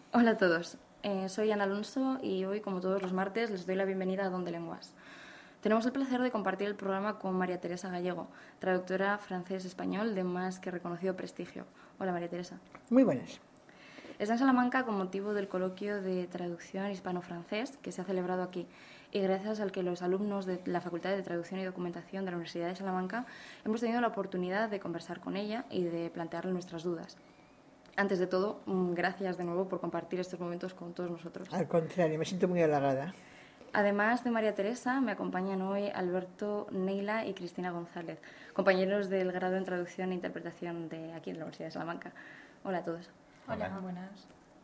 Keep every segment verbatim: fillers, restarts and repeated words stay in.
Hola a todos, eh, soy Ana Alonso y hoy, como todos los martes, les doy la bienvenida a Donde Lenguas. Tenemos el placer de compartir el programa con María Teresa Gallego, traductora francés-español de más que reconocido prestigio. Hola, María Teresa. Muy buenas. Está en Salamanca con motivo del coloquio de traducción hispano-francés que se ha celebrado aquí y gracias al que los alumnos de la Facultad de Traducción y Documentación de la Universidad de Salamanca hemos tenido la oportunidad de conversar con ella y de plantearle nuestras dudas. Antes de todo, gracias de nuevo por compartir estos momentos con todos nosotros. Al contrario, me siento muy halagada. Además de María Teresa, me acompañan hoy Alberto, Neila y Cristina González, compañeros del grado en Traducción e Interpretación de aquí en la Universidad de Salamanca. Hola a todos. Hola, Hola. Buenas.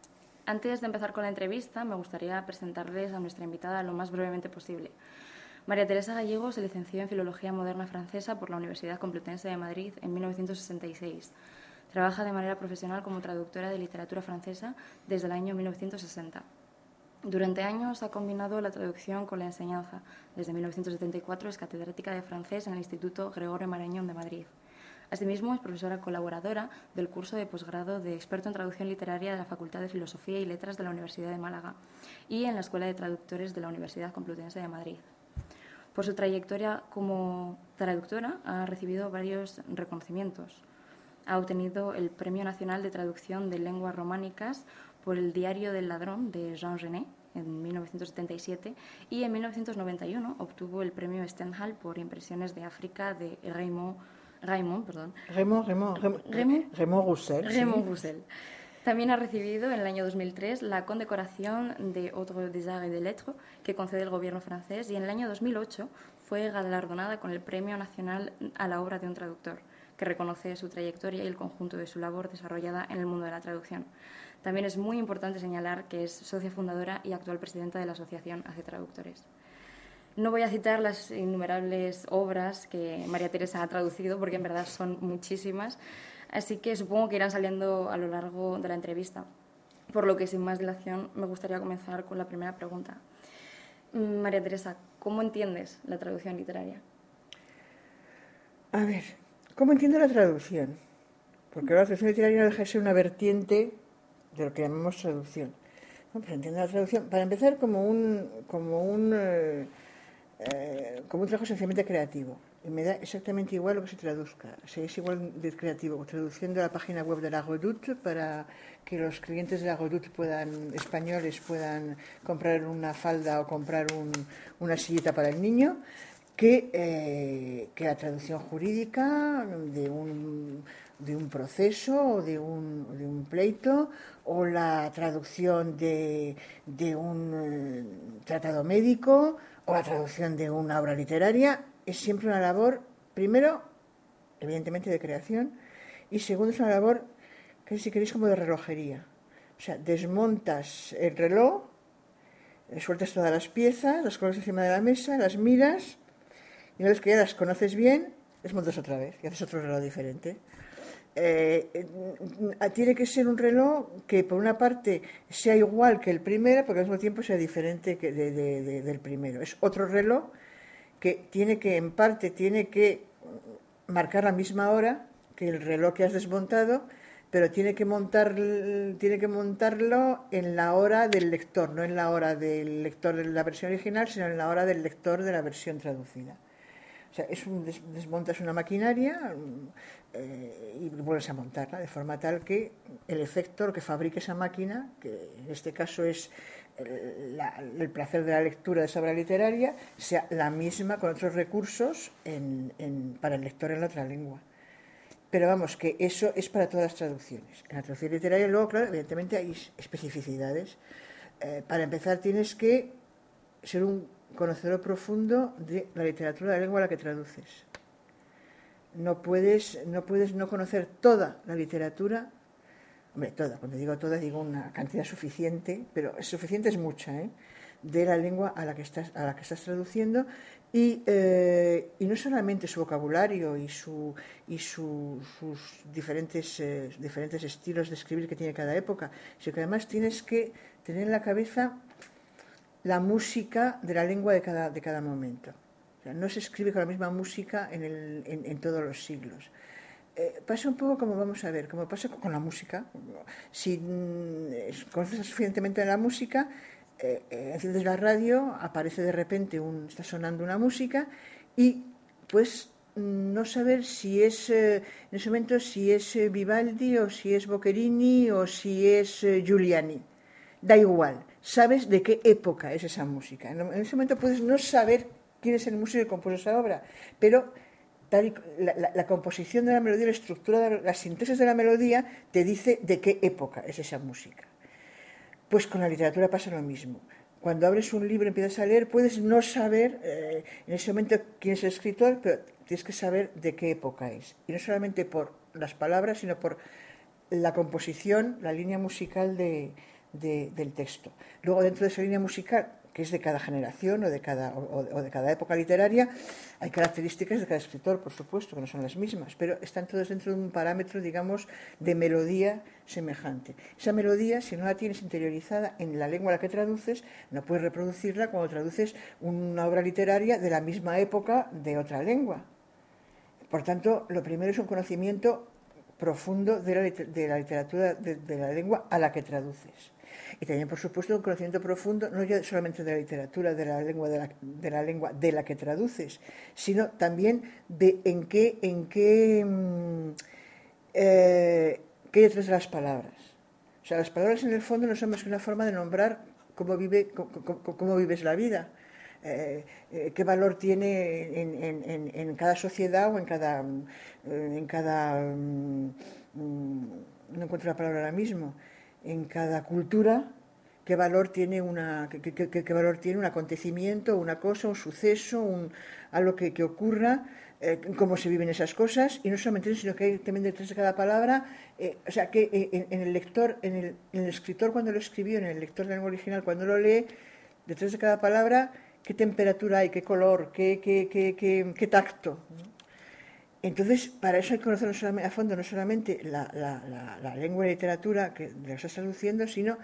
Antes de empezar con la entrevista, me gustaría presentarles a nuestra invitada lo más brevemente posible. María Teresa Gallego se licenció en Filología Moderna Francesa por la Universidad Complutense de Madrid en mil novecientos sesenta y seis. Trabaja de manera profesional como traductora de literatura francesa desde el año mil novecientos sesenta. Durante años ha combinado la traducción con la enseñanza. Desde mil novecientos setenta y cuatro es catedrática de francés en el Instituto Gregorio Marañón de Madrid. Asimismo, es profesora colaboradora del curso de posgrado de experto en traducción literaria de la Facultad de Filosofía y Letras de la Universidad de Málaga y en la Escuela de Traductores de la Universidad Complutense de Madrid. Por su trayectoria como traductora ha recibido varios reconocimientos. Ha obtenido el Premio Nacional de Traducción de Lenguas Románicas por el Diario del Ladrón de Jean Genet en mil novecientos setenta y siete y en mil novecientos noventa y uno obtuvo el Premio Stendhal por Impresiones de África de Raymond, Raymond, perdón. Raymond, Raymond, Raymond, Raymond, Raymond Roussel. Raymond ¿sí? Roussel. También ha recibido en el año dos mil tres la condecoración de Ordre des Arts et des Lettres que concede el gobierno francés y en el año dos mil ocho fue galardonada con el Premio Nacional a la Obra de un Traductor, que reconoce su trayectoria y el conjunto de su labor desarrollada en el mundo de la traducción. También es muy importante señalar que es socia fundadora y actual presidenta de la Asociación Hace Traductores. No voy a citar las innumerables obras que María Teresa ha traducido, porque en verdad son muchísimas, así que supongo que irán saliendo a lo largo de la entrevista. Por lo que, sin más dilación, me gustaría comenzar con la primera pregunta. María Teresa, ¿cómo entiendes la traducción literaria? A ver, ¿cómo entiendo la traducción? Porque la traducción literaria no deja de ser una vertiente de lo que llamamos traducción. No, pero entiendo la traducción, para empezar, como un, como un, eh, eh, como un trabajo esencialmente creativo. Y me da exactamente igual lo que se traduzca. O sea, es igual de creativo, traduciendo la página web de la Redoute para que los clientes de la Redoute puedan, españoles puedan comprar una falda o comprar un, una sillita para el niño, que, eh, que la traducción jurídica de un, de un proceso o de un, de un pleito, o la traducción de, de un eh, tratado médico, o la traducción de una obra literaria. Es siempre una labor, primero, evidentemente de creación, y segundo, es una labor, que si queréis, como de relojería. O sea, desmontas el reloj, sueltas todas las piezas, las colocas encima de la mesa, las miras, y una vez que ya las conoces bien, les montas otra vez y haces otro reloj diferente. Eh, eh, tiene que ser un reloj que por una parte sea igual que el primero, porque al mismo tiempo sea diferente que de, de, de, del primero. Es otro reloj que tiene que, en parte, tiene que marcar la misma hora que el reloj que has desmontado, pero tiene que montar, tiene que montarlo en la hora del lector, no en la hora del lector de la versión original, sino en la hora del lector de la versión traducida. O sea, es un, des, desmontas una maquinaria eh, y vuelves a montarla de forma tal que el efecto, lo que fabrique esa máquina, que en este caso es el, la, el placer de la lectura de esa obra literaria, sea la misma con otros recursos en, en, para el lector en la otra lengua. Pero vamos, que eso es para todas las traducciones. En la traducción literaria, luego, claro, evidentemente hay especificidades. Eh, para empezar, tienes que ser un conocedor profundo de la literatura de la lengua a la que traduces. No puedes no, puedes no conocer toda la literatura, hombre, toda, cuando digo toda digo una cantidad suficiente, pero suficiente es mucha, ¿eh? de la lengua a la que estás, a la que estás traduciendo, y, eh, y no solamente su vocabulario y, su, y su, sus diferentes, eh, diferentes estilos de escribir que tiene cada época, sino que además tienes que tener en la cabeza la música de la lengua de cada, de cada momento. O sea, no se escribe con la misma música en, el, en, en todos los siglos. eh, pasa un poco como, vamos a ver, como pasa con la música. Si mm, conoces suficientemente de la música, eh, eh, enciendes la radio, aparece de repente, un, está sonando una música y pues no saber si es, eh, en ese momento, si es eh, Vivaldi o si es Boccherini o si es eh, Giuliani. Da igual, sabes de qué época es esa música. En ese momento puedes no saber quién es el músico que compuso esa obra, pero tal y, la, la, la composición de la melodía, la estructura, la síntesis de la melodía te dice de qué época es esa música. Pues con la literatura pasa lo mismo. Cuando abres un libro y empiezas a leer, puedes no saber eh, en ese momento quién es el escritor, pero tienes que saber de qué época es. Y no solamente por las palabras, sino por la composición, la línea musical de, de, del texto. Luego, dentro de esa línea musical, que es de cada generación o de cada, o, o de cada época literaria, hay características de cada escritor, por supuesto, que no son las mismas, pero están todos dentro de un parámetro, digamos, de melodía semejante. Esa melodía, si no la tienes interiorizada en la lengua a la que traduces, no puedes reproducirla cuando traduces una obra literaria de la misma época de otra lengua. Por tanto, lo primero es un conocimiento profundo de la, de la literatura, de, de la lengua a la que traduces. Y también, por supuesto, un conocimiento profundo, no ya solamente de la literatura, de la lengua de la, de la, lengua de la que traduces, sino también de en qué, en qué, eh, qué hay detrás de las palabras. O sea, las palabras en el fondo no son más que una forma de nombrar cómo, vive, cómo, cómo, cómo vives la vida. Eh, eh, qué valor tiene en, en, en, en cada sociedad o en cada, en cada um, no encuentro la palabra ahora mismo, en cada cultura, qué valor tiene una qué, qué, qué, qué valor tiene un acontecimiento, una cosa, un suceso, un, algo que, que ocurra, eh, cómo se viven esas cosas, y no solamente eso, sino que hay también detrás de cada palabra, eh, o sea, que en, en el lector, en el, en el escritor cuando lo escribió, en el lector de la lengua original cuando lo lee, detrás de cada palabra, qué temperatura hay, qué color, qué, qué, qué, qué, qué tacto. Entonces, para eso hay que conocer a fondo no solamente la, la, la, la lengua y la literatura que lo estás traduciendo, sino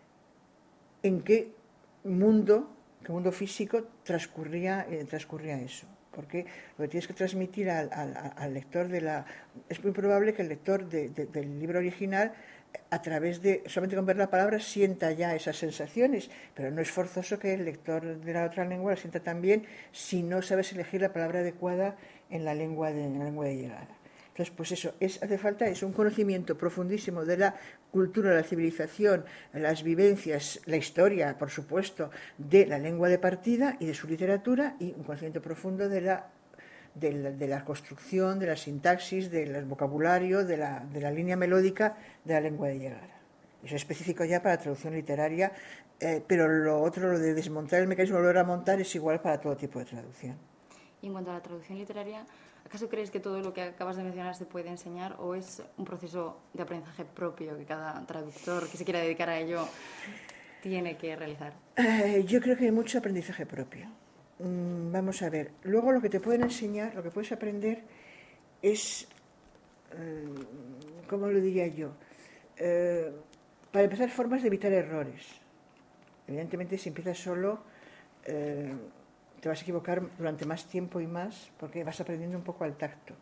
en qué mundo, qué mundo físico transcurría, eh, transcurría eso. Porque lo que tienes que transmitir al, al, al lector de la... Es muy probable que el lector de, de, del libro original, a través de, solamente con ver la palabra, sienta ya esas sensaciones, pero no es forzoso que el lector de la otra lengua lo sienta también si no sabes elegir la palabra adecuada en la lengua de, en la lengua de llegada. Entonces, pues eso, es, hace falta es un conocimiento profundísimo de la cultura, la civilización, las vivencias, la historia, por supuesto, de la lengua de partida y de su literatura, y un conocimiento profundo de la, de la, de la construcción, de la sintaxis, del vocabulario, de la, de la línea melódica de la lengua de llegada. Eso es específico ya para traducción literaria, eh, pero lo otro, lo de desmontar el mecanismo y volver a montar, es igual para todo tipo de traducción. Y en cuanto a la traducción literaria, ¿acaso crees que todo lo que acabas de mencionar se puede enseñar o es un proceso de aprendizaje propio que cada traductor que se quiera dedicar a ello tiene que realizar? Eh, yo creo que hay mucho aprendizaje propio. Mm, vamos a ver. Luego lo que te pueden enseñar, lo que puedes aprender es, eh, ¿cómo lo diría yo? Eh, para empezar, formas de evitar errores. Evidentemente, si empiezas solo... Eh, te vas a equivocar durante más tiempo y más porque vas aprendiendo un poco al tacto.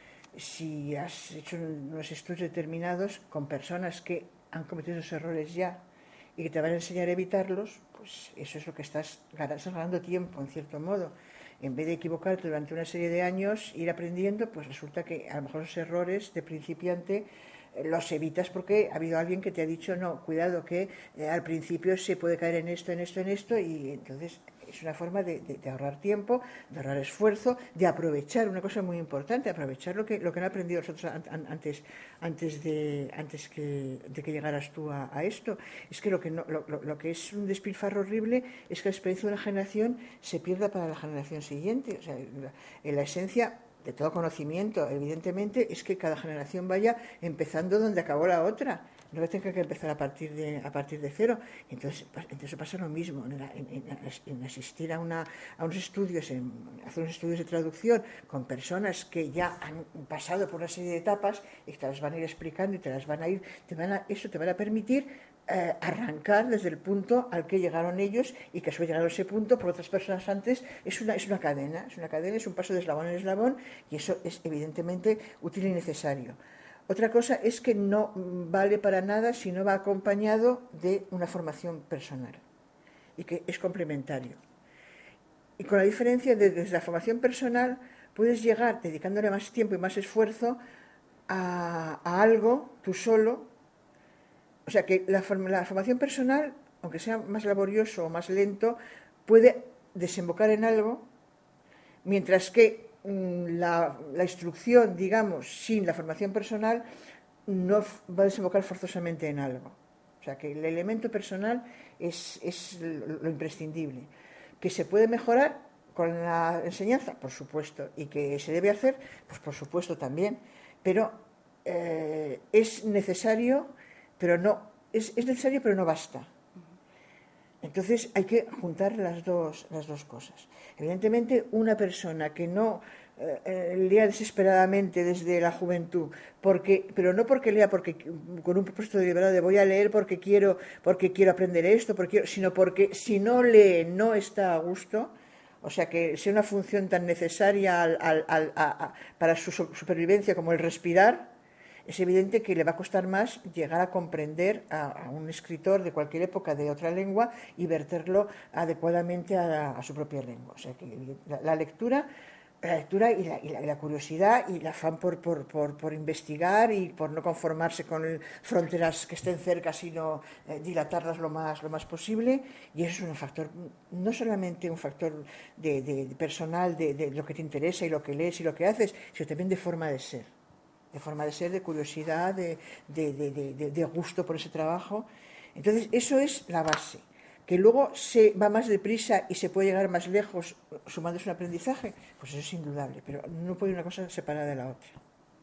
Si has hecho unos estudios determinados con personas que han cometido esos errores ya y que te van a enseñar a evitarlos, pues eso es lo que estás, estás ganando tiempo, en cierto modo. En vez de equivocarte durante una serie de años, ir aprendiendo, pues resulta que a lo mejor los errores de principiante los evitas porque ha habido alguien que te ha dicho, no, cuidado que eh, al principio se puede caer en esto, en esto, en esto, y entonces es una forma de, de, de ahorrar tiempo, de ahorrar esfuerzo, de aprovechar, una cosa muy importante, aprovechar lo que, lo que han aprendido nosotros antes, antes, de, antes que, de que llegaras tú a, a esto. Es que lo que, no, lo, lo que es un despilfarro horrible es que la experiencia de una generación se pierda para la generación siguiente. O sea, la, en la esencia de todo conocimiento, evidentemente, es que cada generación vaya empezando donde acabó la otra. No tenga que empezar a partir de, a partir de cero. Entonces, entonces pasa lo mismo, en, en, en asistir a, una, a unos estudios, en hacer unos estudios de traducción con personas que ya han pasado por una serie de etapas y que te las van a ir explicando y te las van a ir, te van a, eso te van a permitir eh, arrancar desde el punto al que llegaron ellos y que a su vez llegaron a ese punto por otras personas antes. Es una, es una cadena, es una cadena, es un paso de eslabón en eslabón y eso es evidentemente útil y necesario. Otra cosa es que no vale para nada si no va acompañado de una formación personal y que es complementario. Y con la diferencia de desde la formación personal puedes llegar dedicándole más tiempo y más esfuerzo a, a algo tú solo. O sea que la, la formación personal, aunque sea más laborioso o más lento, puede desembocar en algo, mientras que mmm, la, la instrucción, digamos, sin la formación personal, no va a desembocar forzosamente en algo. O sea que el elemento personal es, es lo imprescindible. ¿Que se puede mejorar con la enseñanza? Por supuesto. ¿Y que se debe hacer? Pues por supuesto también. Pero eh, es necesario, pero no, es, es necesario, pero no basta. Entonces hay que juntar las dos, las dos cosas. Evidentemente, una persona que no eh, lea desesperadamente desde la juventud, porque, pero no porque lea porque con un propósito deliberado de voy a leer porque quiero, porque quiero aprender esto, porque quiero, sino porque si no lee no está a gusto, o sea que sea una función tan necesaria al, al, al, a, a, para su supervivencia como el respirar, es evidente que le va a costar más llegar a comprender a, a un escritor de cualquier época de otra lengua y verterlo adecuadamente a, a su propia lengua. O sea que la, la lectura, la lectura y la, y la, y la curiosidad y el afán por, por, por, por investigar y por no conformarse con el, fronteras que estén cerca, sino eh, dilatarlas lo más, lo más posible. Y eso es un factor, no solamente un factor de, de, de personal de, de lo que te interesa y lo que lees y lo que haces, sino también de forma de ser. de forma de ser, de curiosidad, de, de, de, de, de gusto por ese trabajo. Entonces, eso es la base. Que luego se va más deprisa y se puede llegar más lejos sumándose un aprendizaje, pues eso es indudable, pero no puede una cosa separada de la otra.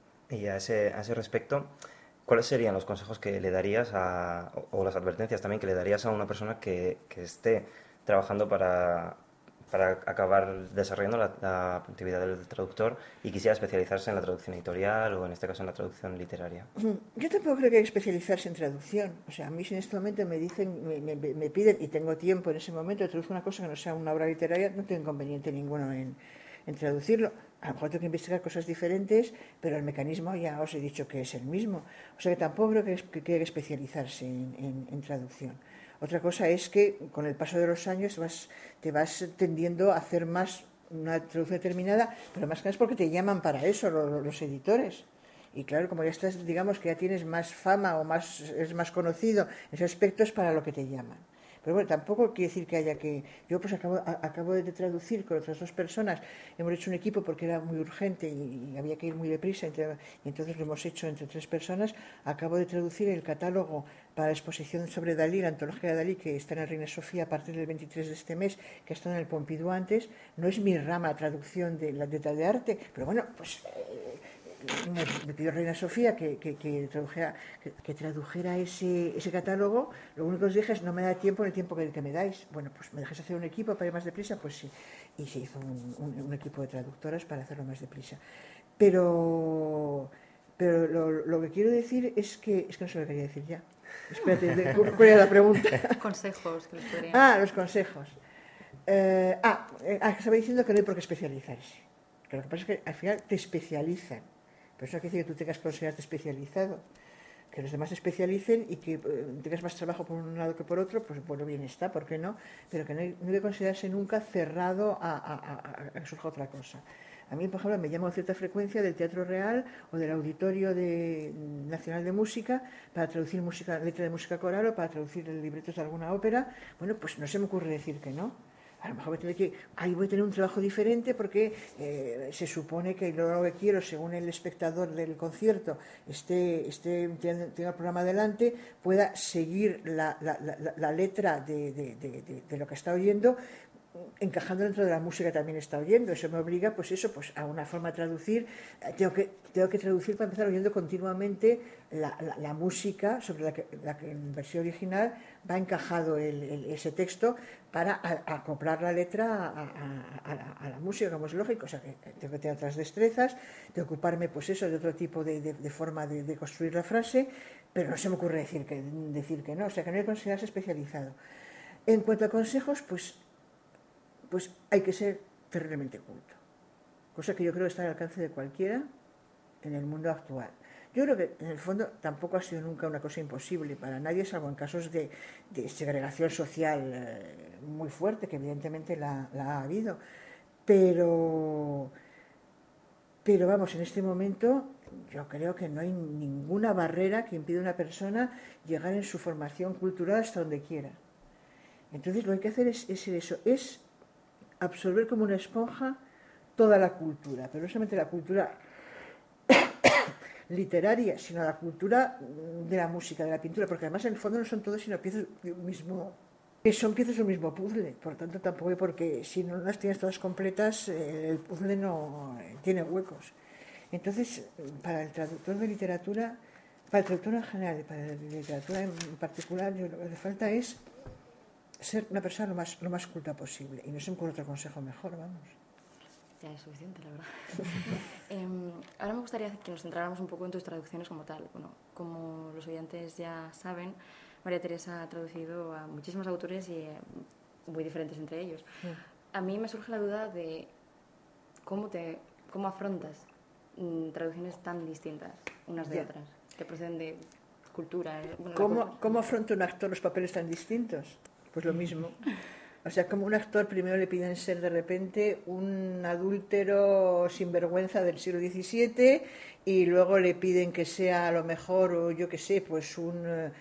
Y a ese, a ese respecto, ¿cuáles serían los consejos que le darías a, o las advertencias también que le darías a una persona que, que esté trabajando para... para acabar desarrollando la, la actividad del traductor y quisiera especializarse en la traducción editorial o en este caso en la traducción literaria? Yo tampoco creo que hay que especializarse en traducción. O sea, a mí si en este momento me dicen, me, me, me piden, y tengo tiempo en ese momento de traducir una cosa que no sea una obra literaria, no tengo inconveniente ninguno en, en traducirlo. A lo mejor tengo que investigar cosas diferentes, pero el mecanismo ya os he dicho que es el mismo. O sea que tampoco creo que, es, que hay que especializarse en, en, en traducción. Otra cosa es que con el paso de los años vas, te vas tendiendo a hacer más una traducción determinada, pero más que nada es porque te llaman para eso los, los editores. Y claro, como ya estás, digamos que ya tienes más fama o más es más conocido, ese aspecto es para lo que te llaman. Pero bueno, tampoco quiere decir que haya que... Yo pues acabo, a, acabo de traducir con otras dos personas, hemos hecho un equipo porque era muy urgente y, y había que ir muy deprisa, entre, y entonces lo hemos hecho entre tres personas. Acabo de traducir el catálogo para la exposición sobre Dalí, la antología de Dalí, que está en el Reina Sofía a partir del veintitrés de este mes, que ha estado en el Pompidou antes. No es mi rama traducción de la de, de arte, pero bueno, pues... Eh, Me, me pidió Reina Sofía que, que, que tradujera, que, que tradujera ese, ese catálogo. Lo único que os dije es no me da tiempo en el tiempo que, que me dais. Bueno, pues me dejáis hacer un equipo para ir más deprisa, pues sí. Y se hizo un, un, un equipo de traductoras para hacerlo más deprisa. Pero, pero lo, lo que quiero decir es que... Es que no sé lo que quería decir ya. Espérate, ¿cuál era la pregunta? Consejos que les podrían... Ah, los consejos. Eh, ah, eh, estaba diciendo que no hay por qué especializarse. Que lo que pasa es que al final te especializan. Pero eso no quiere decir que tú tengas que considerarte especializado. Que los demás se especialicen y que eh, tengas más trabajo por un lado que por otro, pues bueno, bien está, ¿por qué no? Pero que no hay, no hay que considerarse nunca cerrado a, a, a, a que surja otra cosa. A mí, por ejemplo, me llamo a cierta frecuencia del Teatro Real o del Auditorio de, Nacional de Música para traducir música, letra de música coral o para traducir libretos de alguna ópera. Bueno, pues no se me ocurre decir que no. A lo mejor voy a tener que, ahí voy a tener un trabajo diferente porque eh, se supone que lo que quiero, según el espectador del concierto esté, esté tenga el programa adelante, pueda seguir la, la, la, la letra de, de, de, de, de lo que está oyendo encajando dentro de la música también está oyendo. Eso me obliga, pues eso, pues a una forma de traducir. Tengo que, tengo que traducir para empezar oyendo continuamente la, la, la música sobre la que, la que en versión original va encajado el, el, ese texto para a, a acoplar la letra a, a, a, la, a la música, como es lógico. O sea, que tengo que tener otras destrezas, de ocuparme, pues eso, de otro tipo de, de, de forma de, de construir la frase, pero no se me ocurre decir que, decir que no. O sea, que no hay que considerarse especializado. En cuanto a consejos, pues pues hay que ser terriblemente culto, cosa que yo creo que está al alcance de cualquiera en el mundo actual. Yo creo que en el fondo tampoco ha sido nunca una cosa imposible para nadie, salvo en casos de, de segregación social eh, muy fuerte, que evidentemente la, la ha habido, pero, pero vamos, en este momento yo creo que no hay ninguna barrera que impida a una persona llegar en su formación cultural hasta donde quiera. Entonces lo que hay que hacer es, es eso, es absorber como una esponja toda la cultura, pero no solamente la cultura literaria, sino la cultura de la música, de la pintura, porque además en el fondo no son todos sino piezas de un mismo, que son piezas de un mismo puzzle, por tanto tampoco hay porque si no las tienes todas completas el puzzle no tiene huecos. Entonces, para el traductor de literatura, para el traductor en general y para la literatura en particular, yo, lo que hace falta es ser una persona lo más, lo más culta posible. Y no se me ocurre otro consejo mejor, vamos. Ya es suficiente, la verdad. eh, ahora me gustaría que nos centráramos un poco en tus traducciones como tal. Bueno, como los oyentes ya saben, María Teresa ha traducido a muchísimos autores y eh, muy diferentes entre ellos. Sí. A mí me surge la duda de cómo, te, cómo afrontas mm, traducciones tan distintas unas de ya. otras, que proceden de cultura. Bueno, ¿Cómo, cultura. ¿Cómo afronta un actor los papeles tan distintos? Pues lo mismo. O sea, como un actor primero le piden ser de repente un adúltero sinvergüenza del siglo diecisiete y luego le piden que sea a lo mejor, o yo qué sé, pues un,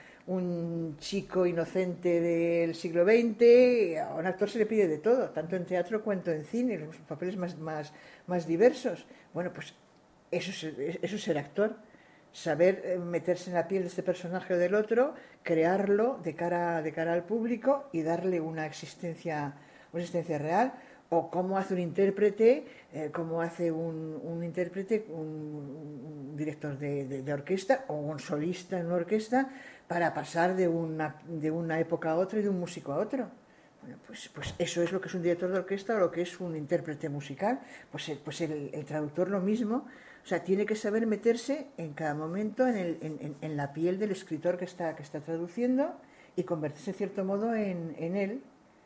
un chico inocente del siglo veinte. A un actor se le pide de todo, tanto en teatro cuanto en cine, los papeles más, más, más diversos. Bueno, pues eso es, eso es ser actor. Saber meterse en la piel de este personaje o del otro, crearlo de cara, de cara al público y darle una existencia, una existencia real, o cómo hace un intérprete, eh, cómo hace un, un intérprete, un, un director de, de, de orquesta o un solista en una orquesta para pasar de una, de una época a otra y de un músico a otro. Bueno, pues, pues eso es lo que es un director de orquesta o lo que es un intérprete musical. Pues, pues el, el traductor lo mismo. O sea, tiene que saber meterse en cada momento en, el, en, en la piel del escritor que está, que está traduciendo y convertirse en cierto modo en, en él.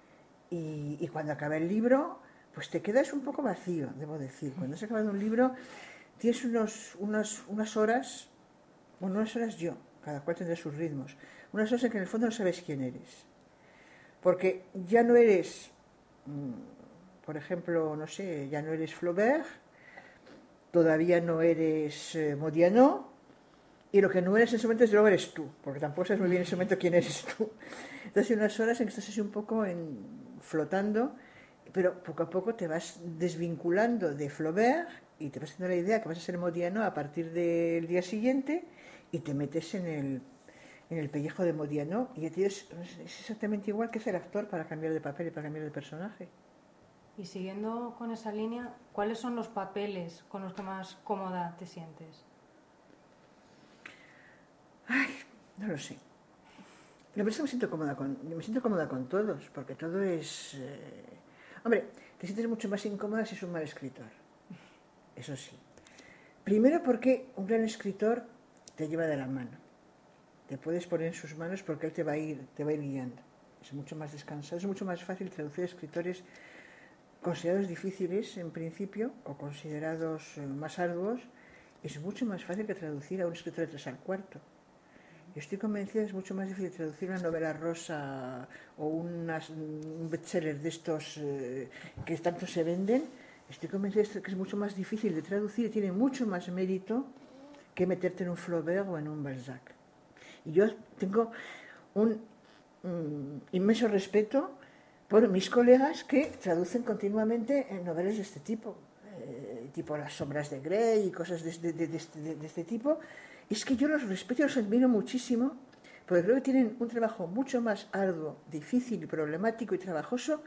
Y, y cuando acaba el libro, pues te quedas un poco vacío, debo decir. Cuando has acabado un libro, tienes unos, unos, unas horas, bueno, unas horas yo, cada cual tendrá sus ritmos, unas horas en que en el fondo no sabes quién eres. Porque ya no eres, por ejemplo, no sé, ya no eres Flaubert, todavía no eres eh, Modiano, y lo que no eres en ese momento es luego eres tú, porque tampoco sabes muy bien en ese momento quién eres tú. Entonces hay unas horas en que estás así un poco en, flotando, pero poco a poco te vas desvinculando de Flaubert y te vas haciendo la idea que vas a ser Modiano a partir del día siguiente y te metes en el, en el pellejo de Modiano y es, es exactamente igual que es el actor para cambiar de papel y para cambiar de personaje. Y siguiendo con esa línea, ¿cuáles son los papeles con los que más cómoda te sientes? Ay, no lo sé. La verdad es que me siento cómoda con, me siento cómoda con todos, porque todo es... Eh... Hombre, te sientes mucho más incómoda si es un mal escritor. Eso sí. Primero porque un gran escritor te lleva de la mano. Te puedes poner en sus manos porque él te va a ir, te va a ir guiando. Es mucho más descansado, es mucho más fácil traducir escritores considerados difíciles en principio o considerados más arduos. Es mucho más fácil que traducir a un escritor de tres al cuarto. Yo estoy convencida que es mucho más difícil traducir una novela rosa o unas, un bestseller de estos eh, que tanto se venden. Estoy convencida de que es mucho más difícil de traducir y tiene mucho más mérito que meterte en un Flaubert o en un Balzac. Y yo tengo un, un inmenso respeto por mis colegas que traducen continuamente en novelas de este tipo, eh, tipo Las sombras de Grey y cosas de, de, de, de, de este tipo. Y es que yo los respeto y los admiro muchísimo, porque creo que tienen un trabajo mucho más arduo, difícil, problemático y trabajoso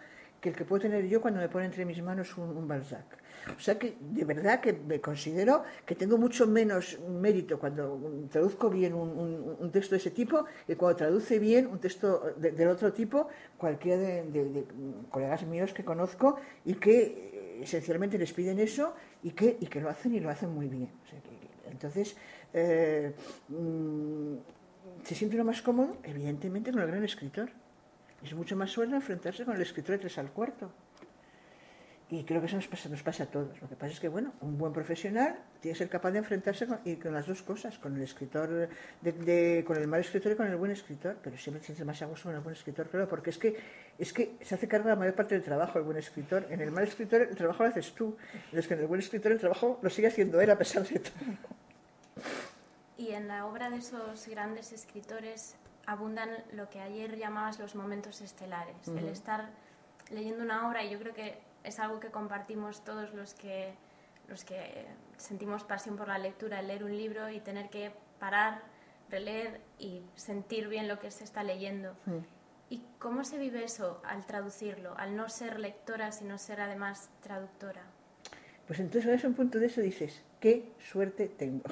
que el que puedo tener yo cuando me pone entre mis manos un, un Balzac. O sea que de verdad que me considero que tengo mucho menos mérito cuando traduzco bien un, un, un texto de ese tipo que cuando traduce bien un texto de, del otro tipo cualquiera de, de, de colegas míos que conozco y que esencialmente les piden eso y que, y que lo hacen y lo hacen muy bien. O sea, que, entonces, eh, mmm, ¿se siente uno más cómodo? Evidentemente con el gran escritor. Es mucho más suave enfrentarse con el escritor de tres al cuarto. Y creo que eso nos pasa, nos pasa a todos. Lo que pasa es que, bueno, un buen profesional tiene que ser capaz de enfrentarse con, y con las dos cosas, con el escritor, de, de, con el mal escritor y con el buen escritor, pero siempre se siente más a gusto con el buen escritor, claro, porque es que, es que se hace cargo de la mayor parte del trabajo el buen escritor. En el mal escritor el trabajo lo haces tú, es que en el buen escritor el trabajo lo sigue haciendo él a pesar de todo. Y en la obra de esos grandes escritores abundan lo que ayer llamabas los momentos estelares, uh-huh. El estar leyendo una obra, y yo creo que es algo que compartimos todos los que, los que sentimos pasión por la lectura, el leer un libro y tener que parar, releer y sentir bien lo que se está leyendo. Sí. ¿Y cómo se vive eso al traducirlo, al no ser lectora, sino ser además traductora? Pues entonces a un punto de eso dices, qué suerte tengo.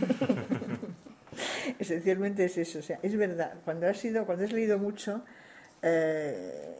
Esencialmente es eso, o sea, es verdad, cuando has, sido, cuando has leído mucho, eh,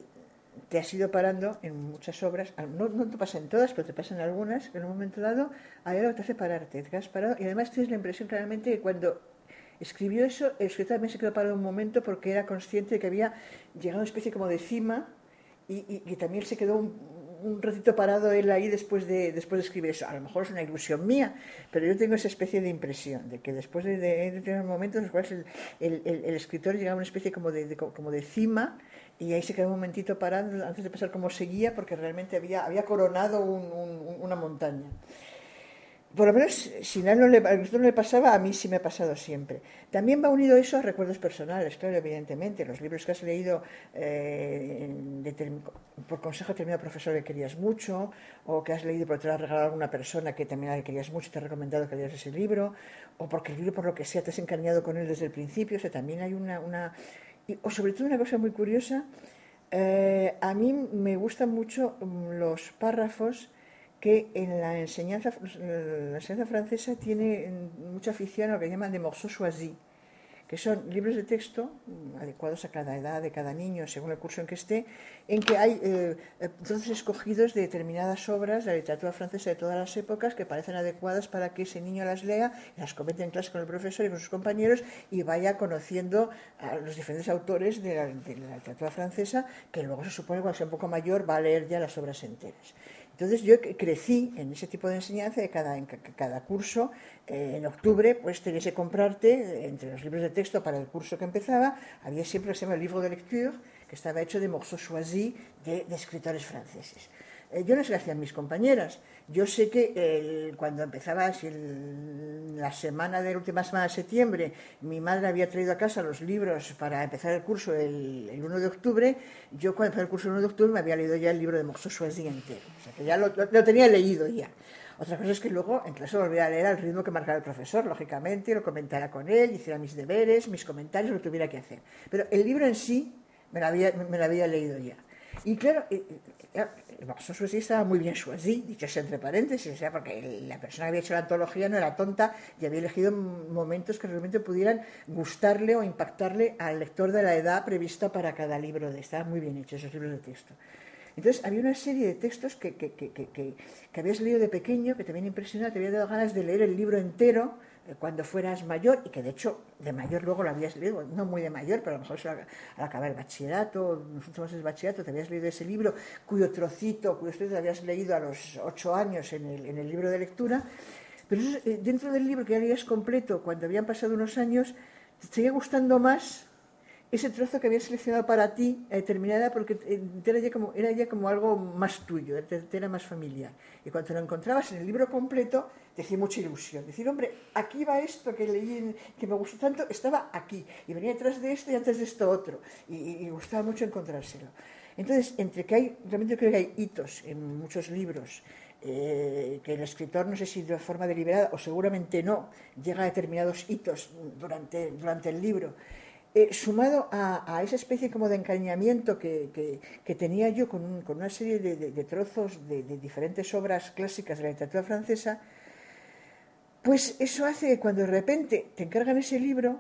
te has ido parando en muchas obras, no, no te pasa en todas, pero te pasan algunas, que en un momento dado hay algo que te hace pararte, te has parado, y además tienes la impresión claramente que cuando escribió eso, el escritor también se quedó parado un momento porque era consciente de que había llegado a una especie como de cima y, y, y también se quedó un, un ratito parado él ahí después de, después de escribir eso. A lo mejor es una ilusión mía, pero yo tengo esa especie de impresión de que después de, de, de tener momentos en los cuales el, el, el, el escritor llegaba a una especie como de, de, como de cima y ahí se quedó un momentito parado antes de pasar como seguía porque realmente había, había coronado un, un, una montaña. Por lo menos, si a él no le, no le pasaba, a mí sí me ha pasado siempre. También va unido eso a recuerdos personales, claro, evidentemente. Los libros que has leído eh, de, por consejo de determinado profesor que querías mucho, o que has leído porque te lo ha regalado alguna persona que también la querías mucho y te ha recomendado que leas ese libro, o porque el libro, por lo que sea, te has encariñado con él desde el principio. O sea, también hay una... una y, o sobre todo una cosa muy curiosa, eh, a mí me gustan mucho los párrafos que en la enseñanza, la enseñanza francesa tiene mucha afición a lo que llaman de morceaux choisis, que son libros de texto adecuados a cada edad de cada niño, según el curso en que esté, en que hay eh, trozos escogidos de determinadas obras de la literatura francesa de todas las épocas que parecen adecuadas para que ese niño las lea, las comente en clase con el profesor y con sus compañeros y vaya conociendo a los diferentes autores de la, de la literatura francesa, que luego se supone cuando sea un poco mayor va a leer ya las obras enteras. Entonces yo crecí en ese tipo de enseñanza de cada, en cada curso, eh, en octubre pues tenías que comprarte, entre los libros de texto para el curso que empezaba, había siempre lo que se llama el livre de lecture, que estaba hecho de morceaux choisis de, de escritores franceses. Eh, yo no sé qué hacían mis compañeras, yo sé que el, cuando empezaba si el, la semana de la última semana de septiembre, mi madre había traído a casa los libros para empezar el curso el, el uno de octubre, yo cuando empecé el curso el uno de octubre me había leído ya el libro de morceaux choisis entero, o sea que ya lo, lo, lo tenía leído ya. Otra cosa es que luego en clase volviera a leer al ritmo que marcaba el profesor, lógicamente, lo comentara con él, hiciera mis deberes, mis comentarios, lo que tuviera que hacer. Pero el libro en sí me lo había, me lo había leído ya. Y claro, el morceaux choisis estaba muy bien choisi, dicho sea entre paréntesis, o sea, porque la persona que había hecho la antología no era tonta y había elegido momentos que realmente pudieran gustarle o impactarle al lector de la edad prevista para cada libro. Estaban muy bien hechos esos libros de texto. Entonces había una serie de textos que, que, que, que, que, que habías leído de pequeño, que te habían impresionado, te habían dado ganas de leer el libro entero eh, cuando fueras mayor, y que de hecho de mayor luego lo habías leído, no muy de mayor, pero a lo mejor al, al acabar el bachillerato, en los últimos meses del bachillerato, te habías leído ese libro, cuyo trocito, cuyo trocito te habías leído a los ocho años en el, en el libro de lectura, pero eso, eh, dentro del libro que ya leías completo, cuando habían pasado unos años, te seguía gustando más ese trozo que habías seleccionado para ti a determinada, porque era ya como, era ya como algo más tuyo, te, te era más familiar. Y cuando te lo encontrabas en el libro completo, te hacía mucha ilusión. Decir, hombre, aquí va esto que leí, que me gustó tanto, estaba aquí. Y venía detrás de esto y antes de esto otro. Y, y, y gustaba mucho encontrárselo. Entonces, entre que hay, realmente creo que hay hitos en muchos libros, eh, que el escritor, no sé si de forma deliberada o seguramente no, llega a determinados hitos durante, durante el libro, eh, sumado a, a esa especie como de encariñamiento que, que, que tenía yo con, un, con una serie de, de, de trozos de, de diferentes obras clásicas de la literatura francesa, pues eso hace que cuando de repente te encargan ese libro,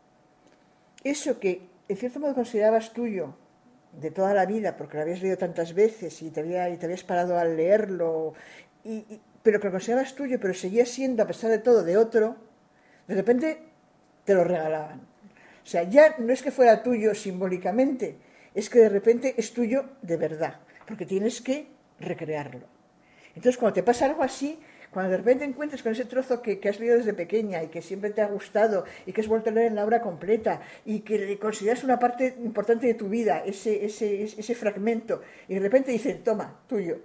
eso que en cierto modo considerabas tuyo de toda la vida, porque lo habías leído tantas veces y te, había, y te habías parado al leerlo, y, y, pero que lo considerabas tuyo, pero seguía siendo, a pesar de todo, de otro, de repente te lo regalaban. O sea, ya no es que fuera tuyo simbólicamente, es que de repente es tuyo de verdad, porque tienes que recrearlo. Entonces, cuando te pasa algo así, cuando de repente encuentras con ese trozo que, que has leído desde pequeña y que siempre te ha gustado y que has vuelto a leer en la obra completa y que consideras una parte importante de tu vida, ese, ese, ese fragmento, y de repente dicen, toma, tuyo.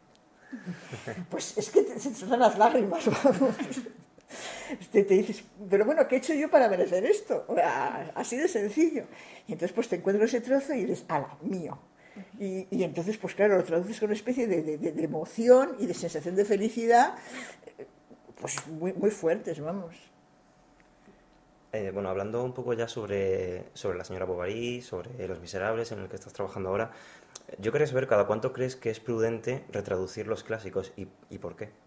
Pues es que te, se te salen las lágrimas, vamos. Te, te dices, pero bueno, ¿qué he hecho yo para merecer esto? O sea, así de sencillo. Y entonces pues te encuentras ese trozo y dices, ala, mío. Y, y entonces, pues claro, lo traduces con una especie de, de, de emoción y de sensación de felicidad, pues muy, muy fuertes, vamos. Eh, bueno, hablando un poco ya sobre, sobre la señora Bovary, sobre Los Miserables, en el que estás trabajando ahora, yo quería saber cada cuánto crees que es prudente retraducir los clásicos y, y por qué.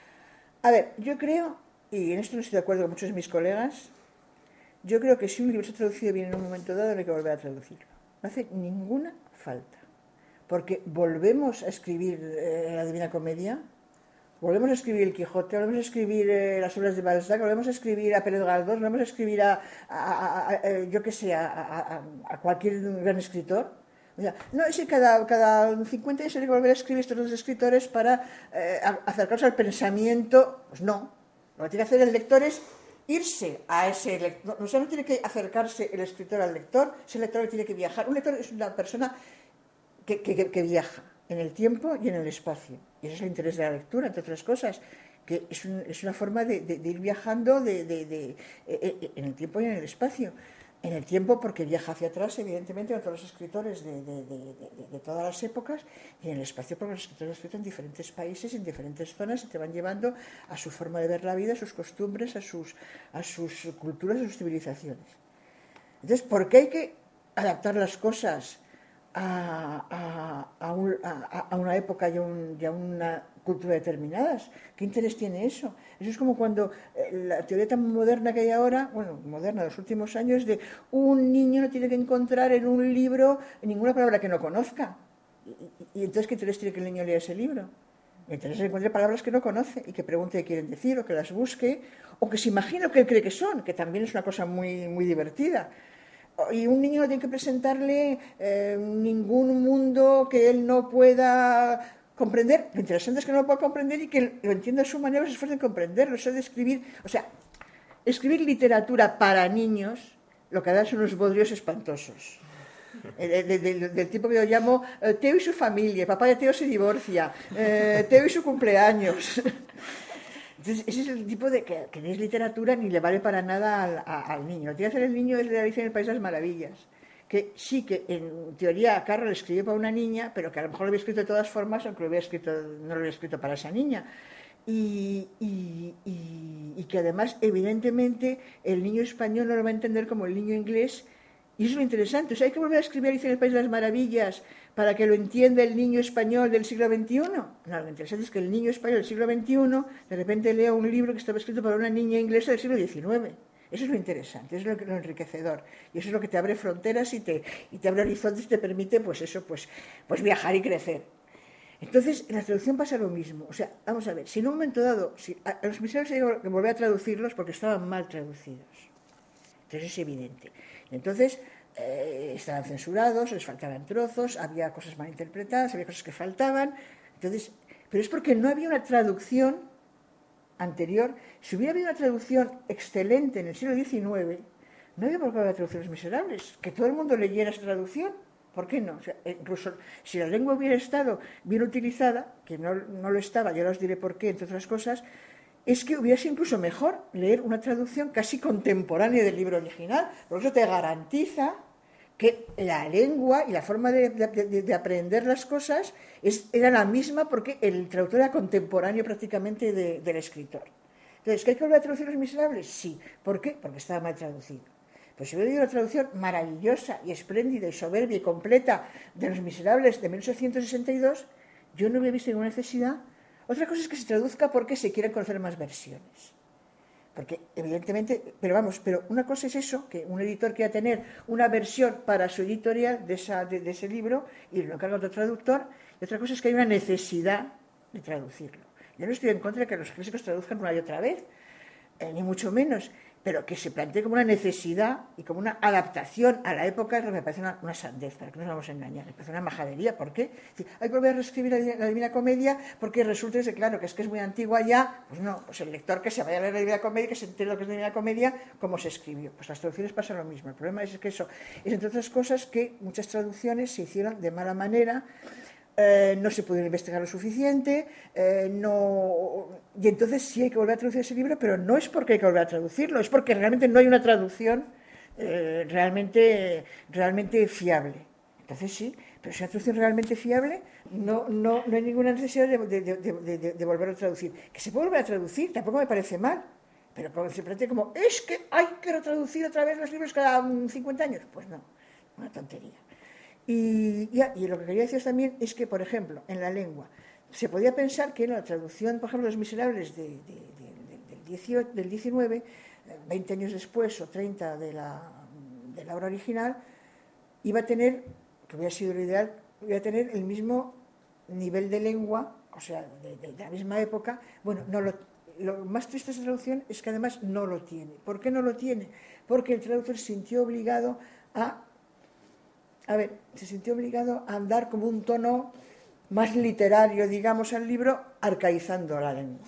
A ver, yo creo, y en esto no estoy de acuerdo con muchos de mis colegas, yo creo que si un libro se ha traducido bien en un momento dado, no hay que volver a traducirlo. No hace ninguna falta. Porque volvemos a escribir eh, la Divina Comedia, volvemos a escribir El Quijote, volvemos a escribir eh, las obras de Balzac, volvemos a escribir a Pérez Galdós, volvemos a escribir a, a, a, a yo qué sé, a, a, a cualquier gran escritor. O sea, no es que cada, cada cincuenta años hay que volver a escribir estos dos escritores para eh, acercarse al pensamiento. Pues no, lo que tiene que hacer el lector es irse a ese lector. O sea, no tiene que acercarse el escritor al lector, es el lector que tiene que viajar. Un lector es una persona Que, que, que viaja en el tiempo y en el espacio. Y ese es el interés de la lectura, entre otras cosas, que es, un, es una forma de, de, de ir viajando de, de, de, de, en el tiempo y en el espacio. En el tiempo porque viaja hacia atrás, evidentemente, con todos los escritores de, de, de, de, de todas las épocas, y en el espacio porque los escritores han escrito en diferentes países, en diferentes zonas, y te van llevando a su forma de ver la vida, a sus costumbres, a sus, a sus culturas, a sus civilizaciones. Entonces, ¿por qué hay que adaptar las cosas A, a, a, un, a, a una época y a, un, y a una cultura determinadas? ¿Qué interés tiene eso? Eso es como cuando eh, la teoría tan moderna que hay ahora, bueno, moderna de los últimos años, de un niño no tiene que encontrar en un libro ninguna palabra que no conozca. Y, y, y entonces, ¿qué interés tiene que el niño lea ese libro? El interés es que encuentre palabras que no conoce y que pregunte qué quieren decir, o que las busque, o que se imagine lo que él cree que son, que también es una cosa muy, muy divertida. Y un niño no tiene que presentarle eh, ningún mundo que él no pueda comprender. Lo interesante es que no lo pueda comprender y que lo entienda a su manera, se esfuerce en comprenderlo. Eso de escribir, o sea, escribir literatura para niños, lo que da son unos bodrios espantosos. De, de, de, del tipo que yo llamo eh, Teo y su familia, papá de Teo se divorcia, eh, Teo y su cumpleaños. Entonces, ese es el tipo de que, que no es literatura ni le vale para nada al, a, al niño. Lo que tiene que hacer el niño es la Alicia en el País de las Maravillas, que sí que en teoría Carroll escribió para una niña, pero que a lo mejor lo había escrito de todas formas, aunque lo había escrito, no lo había escrito para esa niña. Y, y, y, y que además, evidentemente, el niño español no lo va a entender como el niño inglés. Y eso es lo interesante. O sea, hay que volver a escribir Alicia en el País de las Maravillas para que lo entienda el niño español del siglo veintiuno. No, lo interesante es que el niño español del siglo veintiuno de repente lea un libro que estaba escrito para una niña inglesa del siglo diecinueve. Eso es lo interesante, eso es lo, lo enriquecedor. Y eso es lo que te abre fronteras y te, y te abre horizontes y te permite, pues eso, pues, pues viajar y crecer. Entonces, en la traducción pasa lo mismo. O sea, vamos a ver, si en un momento dado, si a, a los miserables hay que volver a traducirlos porque estaban mal traducidos. Entonces es evidente. Entonces, eh, estaban censurados, les faltaban trozos, había cosas mal interpretadas, había cosas que faltaban. Entonces, pero es porque no había una traducción anterior. Si hubiera habido una traducción excelente en el siglo diecinueve, no había por qué haber traducido Los Miserables. Que todo el mundo leyera esa traducción. ¿Por qué no? O sea, incluso si la lengua hubiera estado bien utilizada, que no, no lo estaba, ya os diré por qué, entre otras cosas, es que hubiera sido incluso mejor leer una traducción casi contemporánea del libro original, porque eso te garantiza que la lengua y la forma de, de, de aprender las cosas es, era la misma porque el traductor era contemporáneo prácticamente de, del escritor. Entonces, ¿que hay que volver a traducir Los Miserables? Sí. ¿Por qué? Porque estaba mal traducido. Pues si hubiera leído una traducción maravillosa y espléndida y soberbia y completa de Los Miserables de mil ochocientos sesenta y dos, yo no hubiera visto ninguna necesidad. Otra cosa es que se traduzca porque se quieren conocer más versiones. Porque, evidentemente, pero vamos, pero una cosa es eso, que un editor quiera tener una versión para su editorial de, esa, de, de ese libro y lo encarga otro traductor, y otra cosa es que hay una necesidad de traducirlo. Yo no estoy en contra de que los clásicos traduzcan una y otra vez, eh, ni mucho menos, pero que se plantee como una necesidad y como una adaptación a la época, me parece una, una sandez, para que no nos vamos a engañar, me parece una majadería. ¿Por qué? Es decir, hay que volver a reescribir la, la Divina Comedia porque resulta que, claro, que es que es muy antigua ya. Pues no, pues el lector que se vaya a leer la Divina Comedia, que se entere lo que es la Divina Comedia, cómo se escribió. Pues las traducciones pasa lo mismo. El problema es que eso es, entre otras cosas, que muchas traducciones se hicieron de mala manera. Eh, no se pudieron investigar lo suficiente, eh, no... y entonces sí hay que volver a traducir ese libro, pero no es porque hay que volver a traducirlo, es porque realmente no hay una traducción eh, realmente, realmente fiable. Entonces sí, pero si una traducción realmente fiable, no, no, no hay ninguna necesidad de, de, de, de, de volverlo a traducir. Que se puede volver a traducir, tampoco me parece mal, pero cuando se plantea como, es que hay que retraducir otra vez los libros cada cincuenta años, pues no, una tontería. Y, ya, y lo que quería decir también es que, por ejemplo, en la lengua, se podía pensar que en la traducción, por ejemplo, de Los Miserables de, de, de, de, del, dieciocho, del diecinueve, veinte años después o treinta de la, de la obra original, iba a tener, que hubiera sido lo ideal, iba a tener el mismo nivel de lengua, o sea, de, de, de la misma época. Bueno, no lo, lo más triste de esta traducción es que además no lo tiene. ¿Por qué no lo tiene? Porque el traductor se sintió obligado a A ver, se sintió obligado a andar como un tono más literario, digamos, al libro, arcaizando la lengua.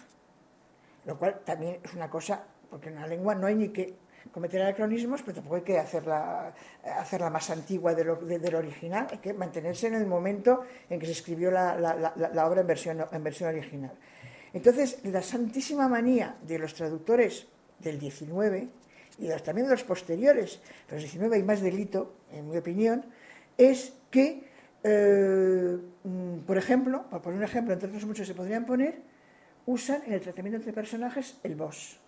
Lo cual también es una cosa, porque en la lengua no hay ni que cometer anacronismos, pero tampoco hay que hacerla, hacerla más antigua de lo, de, de lo original, hay que mantenerse en el momento en que se escribió la, la, la, la obra en versión, en versión original. Entonces, la santísima manía de los traductores del diecinueve, y de los, también de los posteriores, pero en el diecinueve hay más delito, en mi opinión, es que, eh, por ejemplo, por poner un ejemplo, entre otros muchos se podrían poner, usan en el tratamiento entre personajes el vos.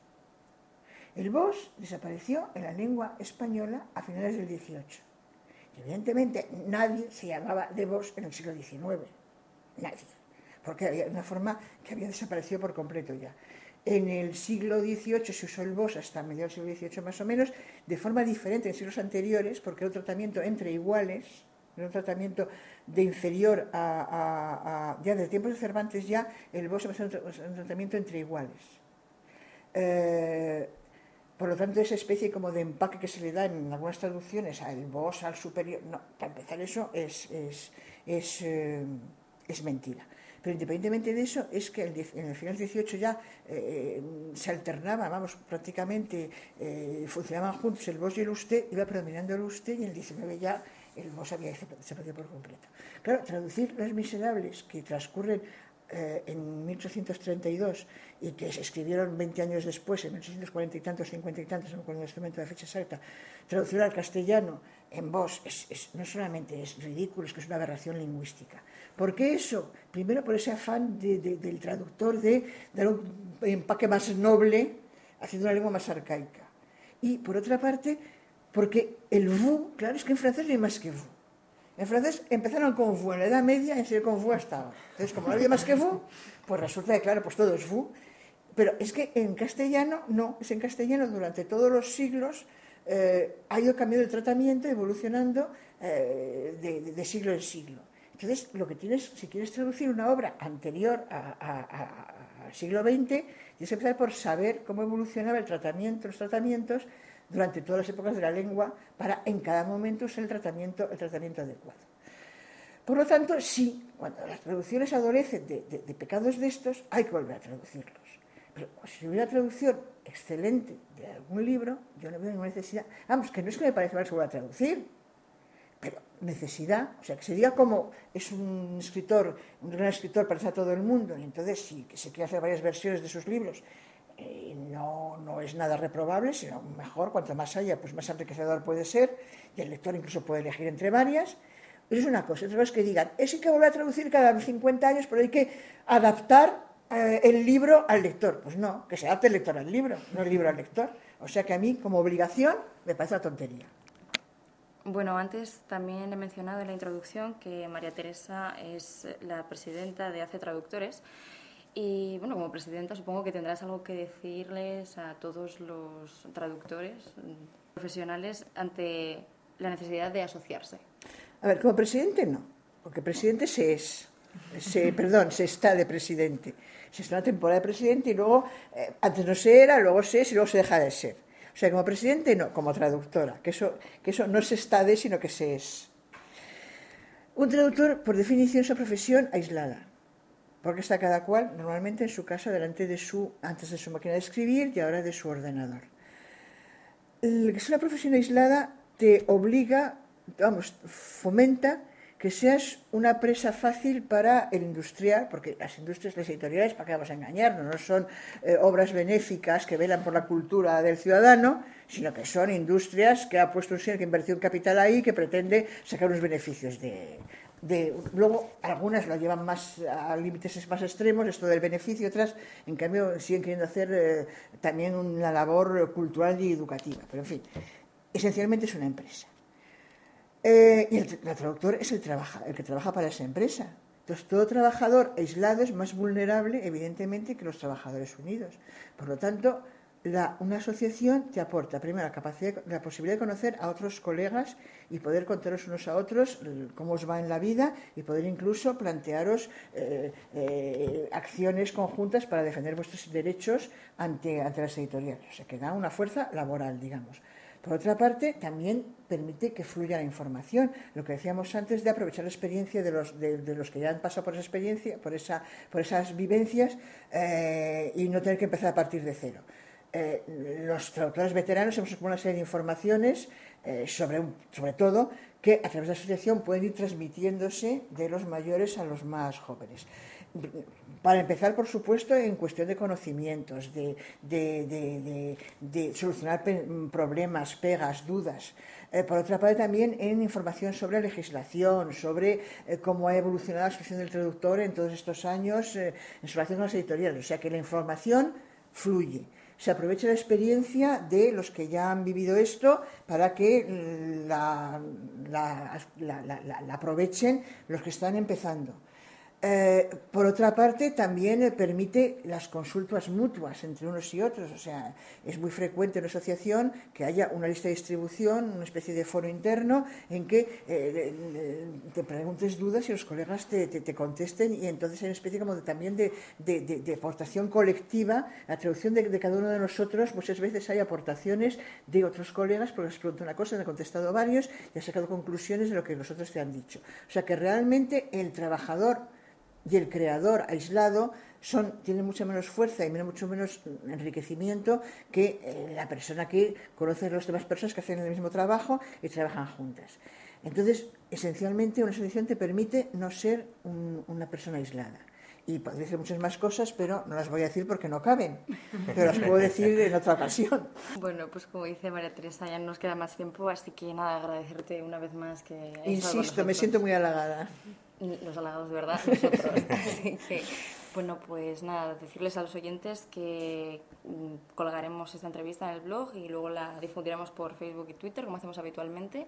El vos desapareció en la lengua española a finales del dieciocho. Y evidentemente nadie se llamaba de vos en el siglo diecinueve. Nadie. Porque había una forma que había desaparecido por completo ya. En el siglo dieciocho se usó el vos hasta mediados del siglo dieciocho más o menos, de forma diferente en siglos anteriores, porque era un tratamiento entre iguales, era un tratamiento de inferior a... a, a ya desde tiempos de Cervantes ya el vos era un tratamiento entre iguales. Eh, por lo tanto, esa especie como de empaque que se le da en algunas traducciones al vos, al superior, no, para empezar eso es, es, es, eh, es mentira. Pero independientemente de eso, es que en el final del dieciocho ya eh, se alternaba, vamos, prácticamente eh, funcionaban juntos el vos y el usted, iba predominando el usted, y en el diecinueve ya el vos había desaparecido por completo. Claro, traducir Los Miserables, que transcurren eh, en mil ochocientos treinta y dos y que se escribieron veinte años después, en mil ochocientos cuarenta y tantos, cincuenta y tantos, no me acuerdo en este momento de la fecha exacta, traducirlo al castellano en vos, es, es, no solamente es ridículo, es que es una aberración lingüística. ¿Por qué eso? Primero por ese afán de, de, del traductor de dar un empaque más noble, haciendo una lengua más arcaica. Y por otra parte, porque el vous, claro, es que en francés no hay más que vous. En francés empezaron con vous en la Edad Media y en serio con vous hasta ahora. Entonces, como no había más que vous, pues resulta que, claro, pues todo es vous. Pero es que en castellano, no, es en castellano durante todos los siglos eh, ha ido cambiando el tratamiento, evolucionando eh, de, de, de siglo en siglo. Entonces, lo que tienes, si quieres traducir una obra anterior a, a, a, al siglo veinte, tienes que empezar por saber cómo evolucionaba el tratamiento, los tratamientos durante todas las épocas de la lengua, para en cada momento usar el tratamiento, el tratamiento adecuado. Por lo tanto, sí, cuando las traducciones adolecen de, de, de pecados de estos, hay que volver a traducirlos. Pero si hubiera una traducción excelente de algún libro, yo no veo ninguna necesidad. Vamos, que no es que me parezca mal que se vuelva a traducir, pero necesidad, o sea, que se diga como es un escritor, un gran escritor para a todo el mundo, y entonces si sí, se quiere hacer varias versiones de sus libros, eh, no, no es nada reprobable, sino mejor, cuanto más haya, pues más enriquecedor puede ser, y el lector incluso puede elegir entre varias. Eso es una cosa. Otra cosa es que digan, es que volver a traducir cada cincuenta años, pero hay que adaptar eh, el libro al lector. Pues no, que se adapte el lector al libro, no el libro al lector. O sea que a mí, como obligación, me parece una tontería. Bueno, antes también he mencionado en la introducción que María Teresa es la presidenta de A C E Traductores y, bueno, como presidenta supongo que tendrás algo que decirles a todos los traductores profesionales ante la necesidad de asociarse. A ver, como presidente no, porque presidente se es, se, perdón, se está de presidente. Se está una temporada de presidente y luego, eh, antes no se era, luego se es y luego se deja de ser. O sea, como presidente no, como traductora, que eso, que eso no se está de, sino que se es. Un traductor, por definición, es una profesión aislada, porque está cada cual normalmente en su casa delante de su, antes de su máquina de escribir y ahora de su ordenador. El que es una profesión aislada te obliga, vamos, fomenta que seas una presa fácil para el industrial, porque las industrias, las editoriales, ¿para qué vamos a engañarnos? No son eh, obras benéficas que velan por la cultura del ciudadano, sino que son industrias que ha puesto un señor que invirtió un capital ahí que pretende sacar unos beneficios de... de luego, algunas lo llevan más a límites más extremos, esto del beneficio, otras, en cambio, siguen queriendo hacer eh, también una labor cultural y educativa. Pero, en fin, esencialmente es una empresa. Eh, y el, el traductor es el, trabaja, el que trabaja para esa empresa. Entonces, todo trabajador aislado es más vulnerable, evidentemente, que los trabajadores unidos. Por lo tanto, la, una asociación te aporta, primero, la, capacidad, la posibilidad de conocer a otros colegas y poder contaros unos a otros cómo os va en la vida y poder incluso plantearos eh, eh, acciones conjuntas para defender vuestros derechos ante, ante las editoriales. O sea, que da una fuerza laboral, digamos. Por otra parte, también permite que fluya la información. Lo que decíamos antes de aprovechar la experiencia de los, de, de los que ya han pasado por esa experiencia, por, esa, por esas vivencias eh, y no tener que empezar a partir de cero. Eh, los traductores veteranos hemos hecho una serie de informaciones eh, sobre, sobre todo que a través de la asociación pueden ir transmitiéndose de los mayores a los más jóvenes. Para empezar, por supuesto, en cuestión de conocimientos, de, de, de, de, de solucionar problemas, pegas, dudas. Eh, por otra parte, también en información sobre legislación, sobre eh, cómo ha evolucionado la situación del traductor en todos estos años eh, en su relación con las editoriales. O sea que la información fluye. Se aprovecha la experiencia de los que ya han vivido esto para que la, la, la, la, la, la aprovechen los que están empezando. Eh, por otra parte, también eh, permite las consultas mutuas entre unos y otros. O sea, es muy frecuente en una asociación que haya una lista de distribución, una especie de foro interno en que eh, te preguntes dudas y los colegas te, te, te contesten, y entonces hay una especie como de, también de, de, de, de aportación colectiva. La traducción de, de cada uno de nosotros, muchas veces hay aportaciones de otros colegas porque les preguntan una cosa, han contestado varios y han sacado conclusiones de lo que los otros te han dicho. O sea que realmente el trabajador y el creador aislado son, tienen mucha menos fuerza y mucho menos enriquecimiento que eh, la persona que conoce a las demás personas que hacen el mismo trabajo y trabajan juntas. Entonces, esencialmente, una asociación te permite no ser un, una persona aislada. Y podría decir muchas más cosas, pero no las voy a decir porque no caben. Pero las puedo decir en otra ocasión. Bueno, pues como dice María Teresa, ya no nos queda más tiempo, así que nada, agradecerte una vez más que... Insisto, me siento muy halagada. Los halagados, de verdad, nosotros. Así que, bueno, pues nada, decirles a los oyentes que colgaremos esta entrevista en el blog y luego la difundiremos por Facebook y Twitter, como hacemos habitualmente.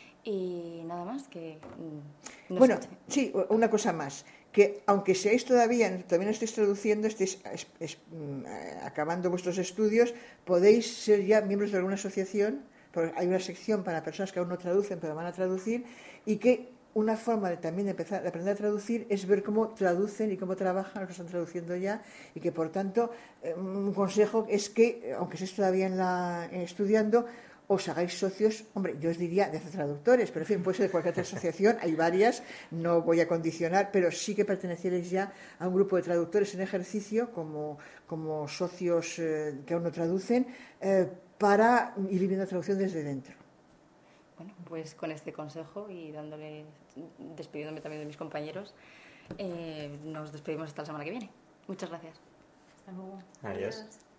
Y nada más, que... No bueno, sé. Sí, una cosa más, que aunque seáis todavía, todavía no estéis traduciendo, estéis es, es, acabando vuestros estudios, podéis ser ya miembros de alguna asociación, porque hay una sección para personas que aún no traducen, pero van a traducir, y que una forma de también empezar a aprender a traducir es ver cómo traducen y cómo trabajan los que están traduciendo ya, y que por tanto un consejo es que, aunque estéis todavía en la, en estudiando, os hagáis socios, hombre, yo os diría de traductores, pero en fin, puede ser de cualquier otra asociación, hay varias, no voy a condicionar, pero sí que pertenecierais ya a un grupo de traductores en ejercicio como, como socios eh, que aún no traducen, eh, para ir viviendo la traducción desde dentro. Bueno, pues con este consejo y dándole, despidiéndome también de mis compañeros, eh, nos despedimos hasta la semana que viene. Muchas gracias. Hasta luego. Adiós. Adiós.